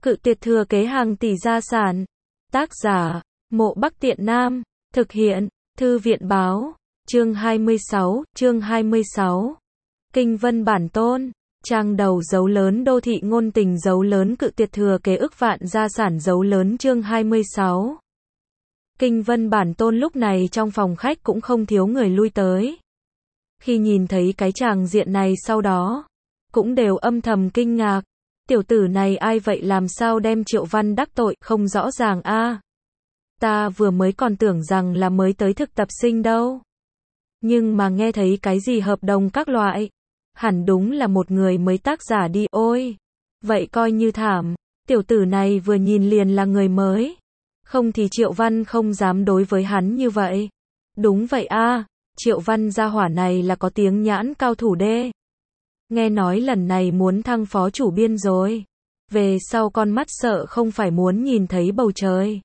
Cự tuyệt thừa kế hàng tỷ gia sản. Tác giả, Mộ Bắc Tiện Nam. Thực hiện, Thư viện báo. Chương 26. Kinh Vân Bản Tôn. Trang đầu dấu lớn đô thị ngôn tình dấu lớn cự tuyệt thừa kế ức vạn gia sản dấu lớn chương 26. Kinh Vân Bản Tôn lúc này trong phòng khách cũng không thiếu người lui tới. Khi nhìn thấy cái tràng diện này sau đó, cũng đều âm thầm kinh ngạc. Tiểu tử này ai vậy, làm sao đem Triệu Văn đắc tội, không rõ ràng a. Ta vừa mới còn tưởng rằng là mới tới thực tập sinh đâu. Nhưng mà nghe thấy cái gì hợp đồng các loại, hẳn đúng là một người mới tác giả đi, ôi. Vậy coi như thảm, tiểu tử này vừa nhìn liền là người mới. Không thì Triệu Văn không dám đối với hắn như vậy. Đúng vậy a, Triệu Văn gia hỏa này là có tiếng nhãn cao thủ đê. Nghe nói lần này muốn thăng phó chủ biên rồi. Về sau con mắt sợ không phải muốn nhìn thấy bầu trời.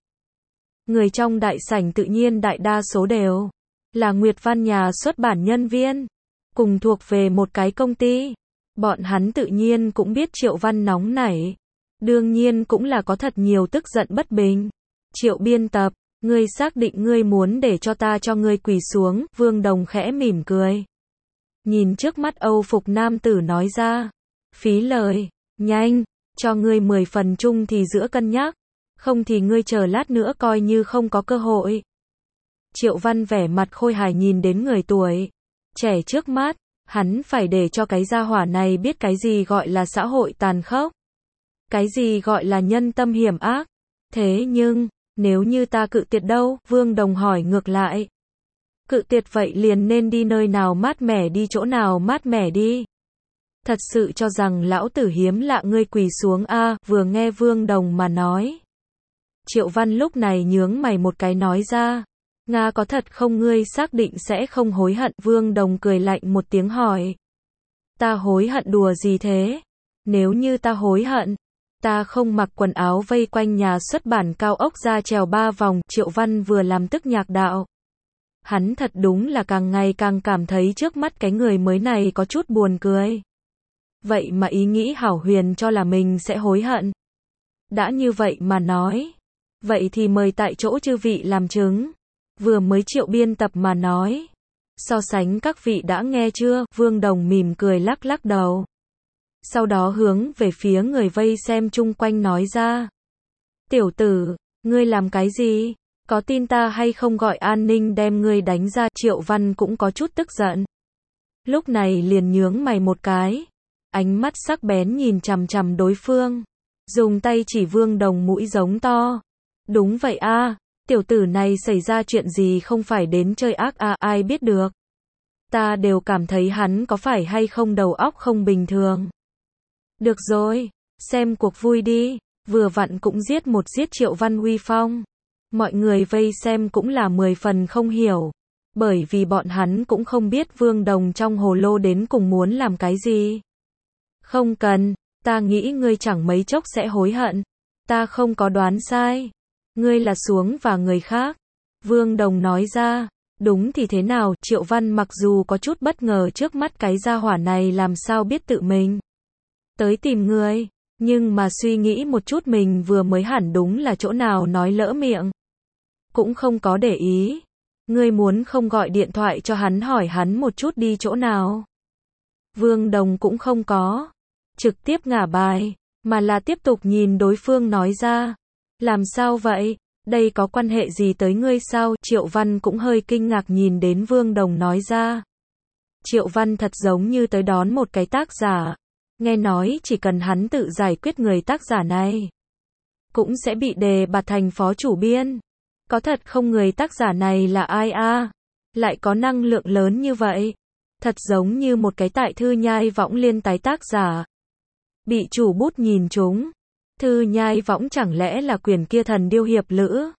Người trong đại sảnh tự nhiên đại đa số đều là Nguyệt Văn nhà xuất bản nhân viên, cùng thuộc về một cái công ty. Bọn hắn tự nhiên cũng biết Triệu Văn nóng nảy, đương nhiên cũng là có thật nhiều tức giận bất bình. Triệu biên tập, ngươi xác định ngươi muốn để cho ta cho ngươi quỳ xuống? Vương Đồng khẽ mỉm cười, nhìn trước mắt Âu phục nam tử nói ra. Phí lời, nhanh, cho ngươi 10 phần chung thì giữa cân nhắc, không thì ngươi chờ lát nữa coi như không có cơ hội. Triệu Văn vẻ mặt khôi hài nhìn đến người tuổi trẻ trước mắt, hắn phải để cho cái gia hỏa này biết cái gì gọi là xã hội tàn khốc, cái gì gọi là nhân tâm hiểm ác. Thế nhưng, nếu như ta cự tuyệt đâu? Vương Đồng hỏi ngược lại. Cự tuyệt vậy liền nên đi nơi nào mát mẻ đi chỗ nào mát mẻ đi. Thật sự cho rằng lão tử hiếm lạ ngươi quỳ xuống a? Vừa nghe Vương Đồng mà nói, Triệu Văn lúc này nhướng mày một cái nói ra. Nga có thật không, ngươi xác định sẽ không hối hận? Vương Đồng cười lạnh một tiếng hỏi. Ta hối hận đùa gì thế? Nếu như ta hối hận, ta không mặc quần áo vây quanh nhà xuất bản cao ốc ra trèo 3 vòng. Triệu Văn vừa làm tức nhạc đạo. Hắn thật đúng là càng ngày càng cảm thấy trước mắt cái người mới này có chút buồn cười. Vậy mà ý nghĩ hảo huyền cho là mình sẽ hối hận. Đã như vậy mà nói, vậy thì mời tại chỗ chư vị làm chứng. Vừa mới Triệu biên tập mà nói, so sánh các vị đã nghe chưa? Vương Đồng mỉm cười lắc lắc đầu, sau đó hướng về phía người vây xem chung quanh nói ra. Tiểu tử, ngươi làm cái gì? Có tin ta hay không gọi an ninh đem ngươi đánh ra? Triệu Văn cũng có chút tức giận, lúc này liền nhướng mày một cái, ánh mắt sắc bén nhìn chằm chằm đối phương, dùng tay chỉ Vương Đồng mũi giống to. Đúng vậy a, tiểu tử này xảy ra chuyện gì không phải đến chơi ác a, ai biết được. Ta đều cảm thấy hắn có phải hay không đầu óc không bình thường. Được rồi, xem cuộc vui đi, vừa vặn cũng giết Triệu Văn uy phong. Mọi người vây xem cũng là 10 phần không hiểu, bởi vì bọn hắn cũng không biết Vương Đồng trong hồ lô đến cùng muốn làm cái gì. Không cần, ta nghĩ ngươi chẳng mấy chốc sẽ hối hận. Ta không có đoán sai, ngươi là xuống và người khác. Vương Đồng nói ra. Đúng thì thế nào? Triệu Văn mặc dù có chút bất ngờ trước mắt cái gia hỏa này làm sao biết tự mình tới tìm ngươi, nhưng mà suy nghĩ một chút mình vừa mới hẳn đúng là chỗ nào nói lỡ miệng, cũng không có để ý. Ngươi muốn không gọi điện thoại cho hắn hỏi hắn một chút đi chỗ nào? Vương Đồng cũng không có trực tiếp ngả bài, mà là tiếp tục nhìn đối phương nói ra. Làm sao vậy? Đây có quan hệ gì tới ngươi sao? Triệu Văn cũng hơi kinh ngạc nhìn đến Vương Đồng nói ra. Triệu Văn thật giống như tới đón một cái tác giả. Nghe nói chỉ cần hắn tự giải quyết người tác giả này, cũng sẽ bị đề bạt thành phó chủ biên. Có thật không? Người tác giả này là ai a? Lại có năng lượng lớn như vậy. Thật giống như một cái tại Thư Nhai Võng liên tái tác giả, bị chủ bút nhìn trúng. Thư Nhai Võng chẳng lẽ là quyển kia Thần Điêu hiệp lữ?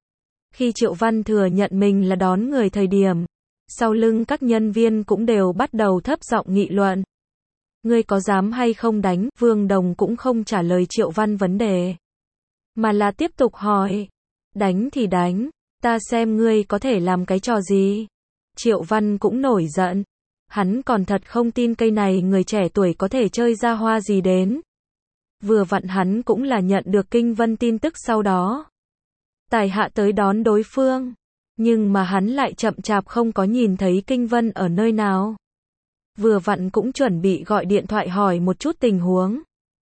Khi Triệu Văn thừa nhận mình là đón người thời điểm, sau lưng các nhân viên cũng đều bắt đầu thấp giọng nghị luận. Ngươi có dám hay không đánh? Vương Đồng cũng không trả lời Triệu Văn vấn đề, mà là tiếp tục hỏi. Đánh thì đánh, ta xem ngươi có thể làm cái trò gì? Triệu Văn cũng nổi giận, hắn còn thật không tin cây này người trẻ tuổi có thể chơi ra hoa gì đến. Vừa vặn hắn cũng là nhận được Kinh Vân tin tức sau đó. Tài hạ tới đón đối phương. Nhưng mà hắn lại chậm chạp không có nhìn thấy Kinh Vân ở nơi nào. Vừa vặn cũng chuẩn bị gọi điện thoại hỏi một chút tình huống.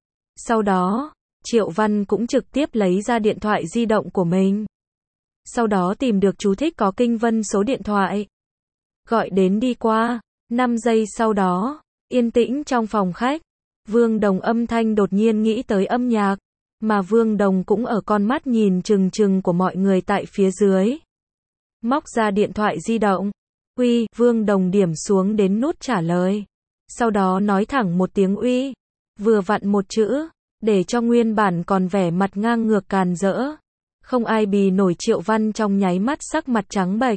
Sau đó, Triệu Văn cũng trực tiếp lấy ra điện thoại di động của mình. Sau đó tìm được chú thích có Kinh Vân số điện thoại. Gọi đến đi qua. 5 giây sau đó, yên tĩnh trong phòng khách. Vương Đồng âm thanh đột nhiên nghĩ tới âm nhạc. Mà Vương Đồng cũng ở con mắt nhìn chừng chừng của mọi người tại phía dưới. Móc ra điện thoại di động. Uy, Vương Đồng điểm xuống đến nút trả lời. Sau đó nói thẳng một tiếng uy. Vừa vặn một chữ, để cho nguyên bản còn vẻ mặt ngang ngược càn rỡ. Không ai bì nổi Triệu Văn trong nháy mắt sắc mặt trắng bệch.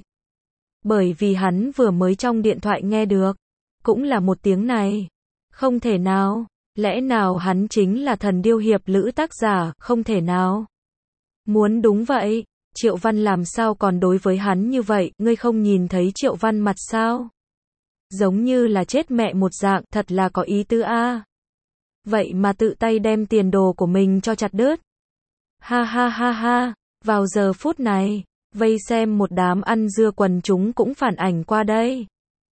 Bởi vì hắn vừa mới trong điện thoại nghe được. Cũng là một tiếng này. Không thể nào. Lẽ nào hắn chính là thần điêu hiệp lữ tác giả, không thể nào. Muốn đúng vậy. Triệu Văn làm sao còn đối với hắn như vậy, ngươi không nhìn thấy Triệu Văn mặt sao? Giống như là chết mẹ một dạng, thật là có ý tứ a. Vậy mà tự tay đem tiền đồ của mình cho chặt đứt. Ha ha ha ha, vào giờ phút này, vây xem một đám ăn dưa quần chúng cũng phản ảnh qua đây.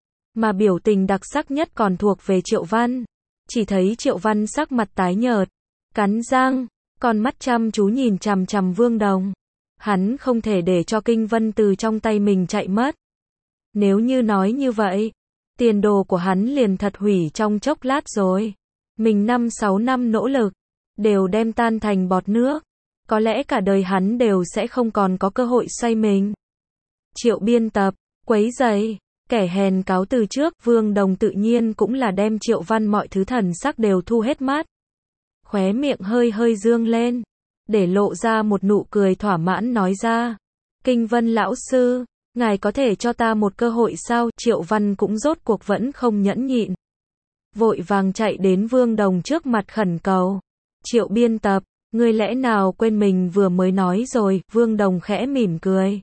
Mà biểu tình đặc sắc nhất còn thuộc về Triệu Văn. Chỉ thấy Triệu Văn sắc mặt tái nhợt, cắn răng, con mắt chăm chú nhìn chằm chằm Vương Đồng. Hắn không thể để cho Kinh Vân từ trong tay mình chạy mất. Nếu như nói như vậy, tiền đồ của hắn liền thật hủy trong chốc lát rồi. Mình 5-6 năm nỗ lực, đều đem tan thành bọt nước. Có lẽ cả đời hắn đều sẽ không còn có cơ hội xoay mình. Triệu biên tập, quấy rầy, kẻ hèn cáo từ trước, Vương Đồng tự nhiên cũng là đem Triệu Văn mọi thứ thần sắc đều thu hết mắt. Khóe miệng hơi hơi dương lên. Để lộ ra một nụ cười thỏa mãn nói ra. Kinh Vân lão sư, ngài có thể cho ta một cơ hội sao? Triệu Văn cũng rốt cuộc vẫn không nhẫn nhịn. Vội vàng chạy đến Vương Đồng trước mặt khẩn cầu. Triệu biên tập, ngươi lẽ nào quên mình vừa mới nói rồi? Vương Đồng khẽ mỉm cười.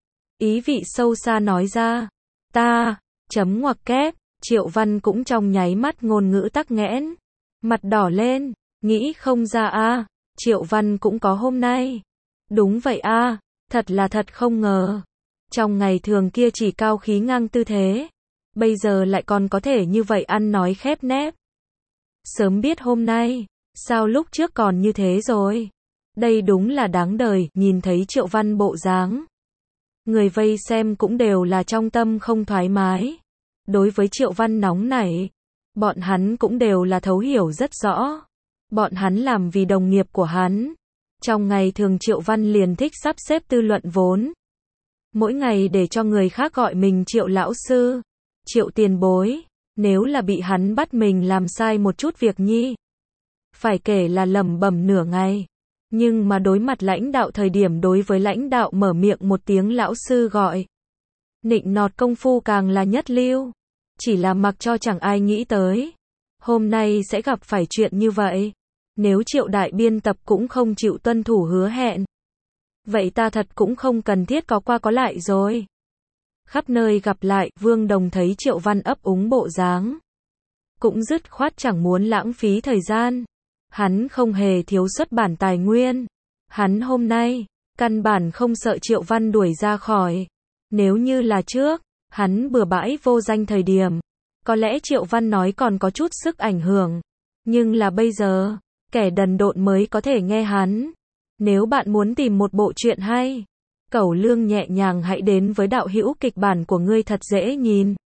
Ý vị sâu xa nói ra. Ta, chấm ngoặc kép, Triệu Văn cũng trong nháy mắt ngôn ngữ tắc nghẽn. Mặt đỏ lên, nghĩ không ra a. Triệu Văn cũng có hôm nay. Đúng vậy a, thật là thật không ngờ. Trong ngày thường kia chỉ cao khí ngang tư thế. Bây giờ lại còn có thể như vậy ăn nói khép nép. Sớm biết hôm nay, sao lúc trước còn như thế rồi. Đây đúng là đáng đời, nhìn thấy Triệu Văn bộ dáng. Người vây xem cũng đều là trong tâm không thoải mái. Đối với Triệu Văn nóng nảy, bọn hắn cũng đều là thấu hiểu rất rõ. Bọn hắn làm vì đồng nghiệp của hắn. Trong ngày thường Triệu Văn liền thích sắp xếp tư luận vốn. Mỗi ngày để cho người khác gọi mình Triệu lão sư, Triệu tiền bối. Nếu là bị hắn bắt mình làm sai một chút việc nhi, phải kể là lẩm bẩm nửa ngày. Nhưng mà đối mặt lãnh đạo thời điểm đối với lãnh đạo mở miệng một tiếng lão sư gọi. Nịnh nọt công phu càng là nhất lưu. Chỉ là mặc cho chẳng ai nghĩ tới. Hôm nay sẽ gặp phải chuyện như vậy. Nếu Triệu đại biên tập cũng không chịu tuân thủ hứa hẹn, vậy ta thật cũng không cần thiết có qua có lại rồi. Khắp nơi gặp lại, Vương Đồng thấy Triệu Văn ấp úng bộ dáng. Cũng dứt khoát chẳng muốn lãng phí thời gian. Hắn không hề thiếu xuất bản tài nguyên. Hắn hôm nay, căn bản không sợ Triệu Văn đuổi ra khỏi. Nếu như là trước, hắn bừa bãi vô danh thời điểm, có lẽ Triệu Văn nói còn có chút sức ảnh hưởng. Nhưng là bây giờ, kẻ đần độn mới có thể nghe hắn. Nếu bạn muốn tìm một bộ truyện hay, cẩu lương nhẹ nhàng hãy đến với đạo hữu kịch bản của ngươi thật dễ nhìn.